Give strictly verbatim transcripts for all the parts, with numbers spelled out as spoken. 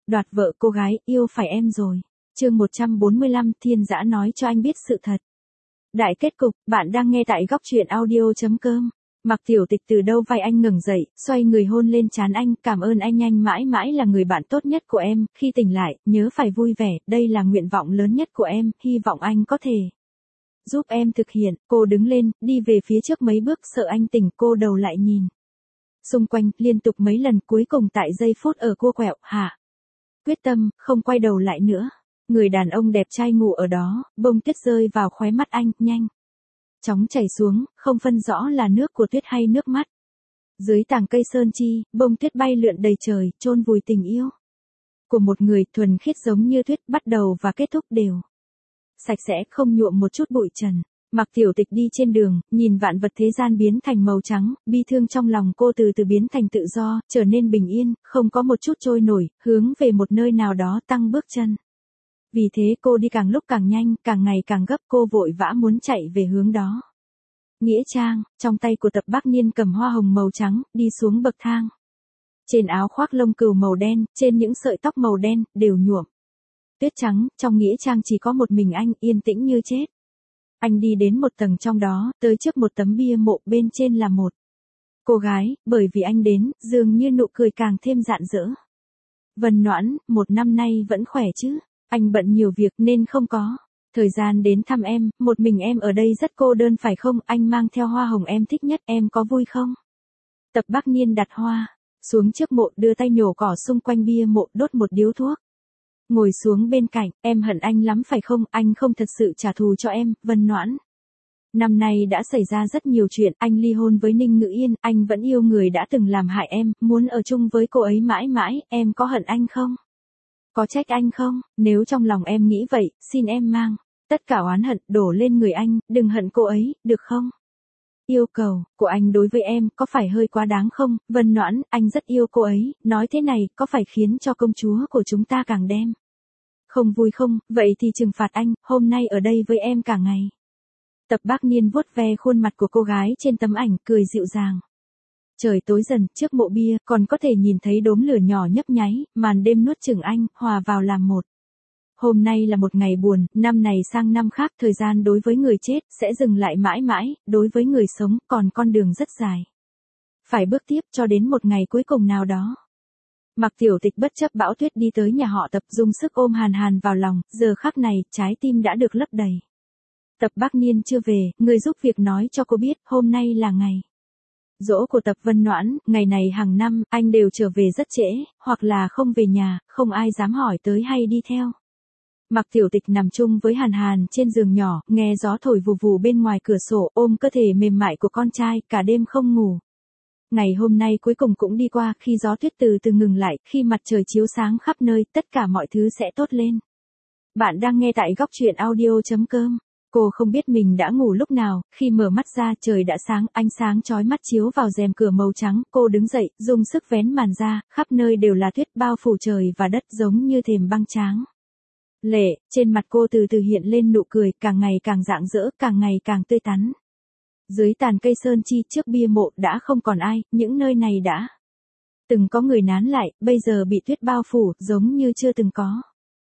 đoạt vợ cô gái, yêu phải em rồi. Chương một trăm bốn mươi lăm, Thiên Dã nói cho anh biết sự thật. Đại kết cục, bạn đang nghe tại góc truyện audio.com. Mặc Tiểu Tịch từ đâu vai anh ngẩng dậy, xoay người hôn lên trán anh, cảm ơn anh, anh mãi mãi là người bạn tốt nhất của em, khi tỉnh lại, nhớ phải vui vẻ, đây là nguyện vọng lớn nhất của em, hy vọng anh có thể giúp em thực hiện. Cô đứng lên, đi về phía trước mấy bước, sợ anh tỉnh, cô đầu lại nhìn xung quanh, liên tục mấy lần, cuối cùng tại giây phút ở cua quẹo, hạ quyết tâm, không quay đầu lại nữa. Người đàn ông đẹp trai ngủ ở đó, bông tuyết rơi vào khóe mắt anh, nhanh chóng chảy xuống, không phân rõ là nước của tuyết hay nước mắt. Dưới tàng cây sơn chi, bông tuyết bay lượn đầy trời, chôn vùi tình yêu của một người, thuần khiết giống như tuyết, bắt đầu và kết thúc đều sạch sẽ, không nhuộm một chút bụi trần. Mặc Tiểu Tịch đi trên đường, nhìn vạn vật thế gian biến thành màu trắng, bi thương trong lòng cô từ từ biến thành tự do, trở nên bình yên, không có một chút trôi nổi, hướng về một nơi nào đó tăng bước chân. Vì thế cô đi càng lúc càng nhanh, càng ngày càng gấp, cô vội vã muốn chạy về hướng đó. Nghĩa trang, trong tay của Tập Bác Niên cầm hoa hồng màu trắng, đi xuống bậc thang. Trên áo khoác lông cừu màu đen, trên những sợi tóc màu đen, đều nhuộm tuyết trắng, trong nghĩa trang chỉ có một mình anh, yên tĩnh như chết. Anh đi đến một tầng trong đó, tới trước một tấm bia mộ, bên trên là một cô gái, bởi vì anh đến, dường như nụ cười càng thêm rạng rỡ. Vân Noãn, một năm nay vẫn khỏe chứ? Anh bận nhiều việc nên không có thời gian đến thăm em, một mình em ở đây rất cô đơn phải không? Anh mang theo hoa hồng em thích nhất, em có vui không? Tập Bác Niên đặt hoa xuống trước mộ, đưa tay nhổ cỏ xung quanh bia mộ, đốt một điếu thuốc. Ngồi xuống bên cạnh, em hận anh lắm phải không? Anh không thật sự trả thù cho em, Vân Noãn. Năm nay đã xảy ra rất nhiều chuyện, anh ly hôn với Ninh Ngữ Yên, anh vẫn yêu người đã từng làm hại em, muốn ở chung với cô ấy mãi mãi, em có hận anh không? Có trách anh không? Nếu trong lòng em nghĩ vậy, xin em mang tất cả oán hận đổ lên người anh, đừng hận cô ấy, được không? Yêu cầu của anh đối với em có phải hơi quá đáng không? Vân Noãn, anh rất yêu cô ấy, nói thế này có phải khiến cho công chúa của chúng ta càng đem không vui không? Vậy thì trừng phạt anh, hôm nay ở đây với em cả ngày. Tập Bác Niên vuốt ve khuôn mặt của cô gái trên tấm ảnh, cười dịu dàng. Trời tối dần, trước mộ bia, còn có thể nhìn thấy đốm lửa nhỏ nhấp nháy, màn đêm nuốt chửng anh, hòa vào làm một. Hôm nay là một ngày buồn, năm này sang năm khác, thời gian đối với người chết, sẽ dừng lại mãi mãi, đối với người sống, còn con đường rất dài. Phải bước tiếp cho đến một ngày cuối cùng nào đó. Mặc Tiểu Tịch bất chấp bão tuyết đi tới nhà họ Tập, dùng sức ôm Hàn Hàn vào lòng, giờ khắc này, trái tim đã được lấp đầy. Tập Bác Niên chưa về, người giúp việc nói cho cô biết, hôm nay là ngày giỗ của Tập Vân Noãn, ngày này hàng năm, anh đều trở về rất trễ, hoặc là không về nhà, không ai dám hỏi tới hay đi theo. Mặc Tiểu Tịch nằm chung với Hàn Hàn trên giường nhỏ, nghe gió thổi vù vù bên ngoài cửa sổ, ôm cơ thể mềm mại của con trai, cả đêm không ngủ. Ngày hôm nay cuối cùng cũng đi qua, khi gió tuyết từ từ ngừng lại, khi mặt trời chiếu sáng khắp nơi, tất cả mọi thứ sẽ tốt lên. Bạn đang nghe tại góc truyện audio.com. Cô không biết mình đã ngủ lúc nào, khi mở mắt ra trời đã sáng, ánh sáng chói mắt chiếu vào rèm cửa màu trắng, cô đứng dậy, dùng sức vén màn ra, khắp nơi đều là tuyết bao phủ trời và đất giống như thềm băng tráng. Lệ, trên mặt cô từ từ hiện lên nụ cười, càng ngày càng rạng rỡ, càng ngày càng tươi tắn. Dưới tàn cây sơn chi trước bia mộ đã không còn ai, những nơi này đã từng có người nán lại, bây giờ bị tuyết bao phủ, giống như chưa từng có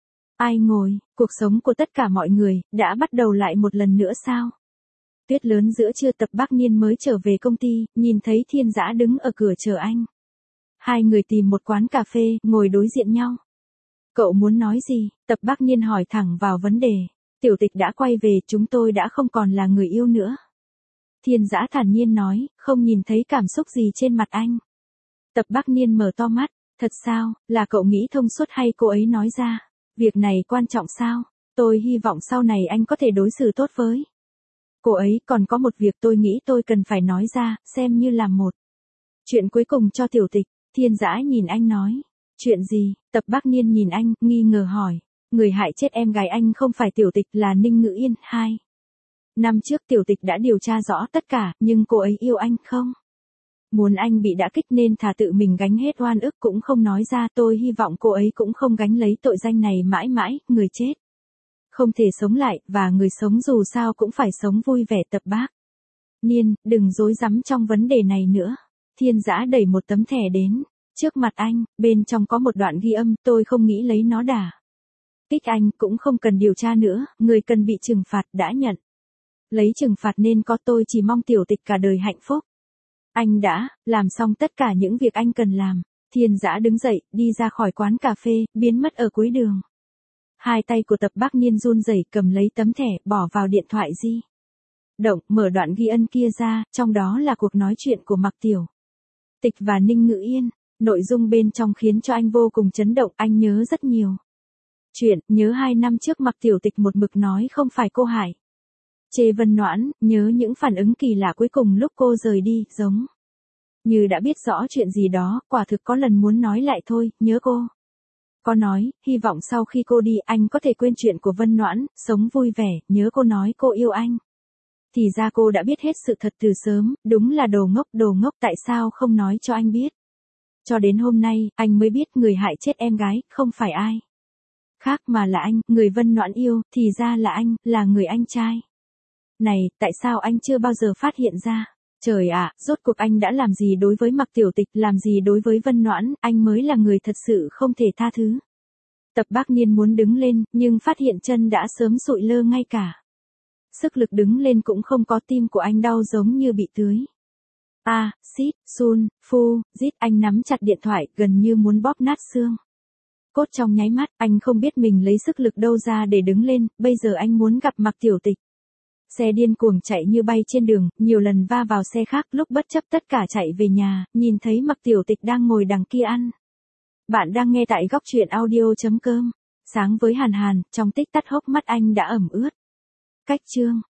ai ngồi. Cuộc sống của tất cả mọi người đã bắt đầu lại một lần nữa sao? Tuyết lớn giữa trưa, Tập Bác Niên mới trở về công ty, nhìn thấy Thiên Dã đứng ở cửa chờ anh. Hai người tìm một quán cà phê, ngồi đối diện nhau. Cậu muốn nói gì? Tập Bác Niên hỏi thẳng vào vấn đề. Tiểu Tịch đã quay về, chúng tôi đã không còn là người yêu nữa. Thiên Dã thản nhiên nói, không nhìn thấy cảm xúc gì trên mặt anh. Tập Bác Niên mở to mắt, thật sao, là cậu nghĩ thông suốt hay cô ấy nói ra? Việc này quan trọng sao? Tôi hy vọng sau này anh có thể đối xử tốt với cô ấy, còn có một việc tôi nghĩ tôi cần phải nói ra, xem như là một chuyện cuối cùng cho Tiểu Tịch. Thiên Dã nhìn anh nói, chuyện gì? Tập Bác Niên nhìn anh, nghi ngờ hỏi, người hại chết em gái anh không phải Tiểu Tịch là Ninh Ngữ Yên, hai năm trước Tiểu Tịch đã điều tra rõ tất cả, nhưng cô ấy yêu anh không? Muốn anh bị đả kích nên thà tự mình gánh hết oan ức cũng không nói ra, tôi hy vọng cô ấy cũng không gánh lấy tội danh này mãi mãi, người chết không thể sống lại, và người sống dù sao cũng phải sống vui vẻ. Tập Bác Niên, đừng dối rắm trong vấn đề này nữa. Thiên Dã đẩy một tấm thẻ đến Trước mặt anh, bên trong có một đoạn ghi âm, tôi không nghĩ lấy nó đả kích anh, cũng không cần điều tra nữa, người cần bị trừng phạt đã nhận. Lấy trừng phạt nên có, tôi chỉ mong tiểu tịch cả đời hạnh phúc. Anh đã làm xong tất cả những việc anh cần làm. Thiên Dã đứng dậy, đi ra khỏi quán cà phê, biến mất ở cuối đường. Hai tay của Tập Bác Niên run rẩy cầm lấy tấm thẻ, bỏ vào điện thoại di động, mở đoạn ghi âm kia ra, trong đó là cuộc nói chuyện của Mạc Tiểu Tịch và Ninh Ngự Yên. Nội dung bên trong khiến cho anh vô cùng chấn động, anh nhớ rất nhiều chuyện, nhớ hai năm trước Mạc Tiểu Tịch một mực nói không phải cô hại chê Vân Noãn, nhớ những phản ứng kỳ lạ cuối cùng lúc cô rời đi, giống như đã biết rõ chuyện gì đó, quả thực có lần muốn nói lại thôi, nhớ cô. Có nói, hy vọng sau khi cô đi anh có thể quên chuyện của Vân Noãn, sống vui vẻ, nhớ cô nói cô yêu anh. Thì ra cô đã biết hết sự thật từ sớm, đúng là đồ ngốc, đồ ngốc, tại sao không nói cho anh biết. Cho đến hôm nay, anh mới biết người hại chết em gái, không phải ai khác mà là anh, người Vân Noãn yêu, thì ra là anh, là người anh trai. Này, tại sao anh chưa bao giờ phát hiện ra? Trời ạ, rốt cuộc anh đã làm gì đối với Mạc Tiểu Tịch, làm gì đối với Vân Noãn, anh mới là người thật sự không thể tha thứ. Tập Bác Niên muốn đứng lên, nhưng phát hiện chân đã sớm sụi lơ ngay cả. Sức lực đứng lên cũng không có, tim của anh đau giống như bị tưới. A, à, xít, sun, phu, rít, anh nắm chặt điện thoại, gần như muốn bóp nát xương cốt trong nháy mắt, anh không biết mình lấy sức lực đâu ra để đứng lên, bây giờ anh muốn gặp Mạc Tiểu Tịch. Xe điên cuồng chạy như bay trên đường, nhiều lần va vào xe khác, lúc bất chấp tất cả chạy về nhà, nhìn thấy Mạc Tiểu Tịch đang ngồi đằng kia ăn. Bạn đang nghe tại góc truyện audio chấm com. Sáng với Hàn Hàn, trong tích tắc hốc mắt anh đã ẩm ướt. Cách chương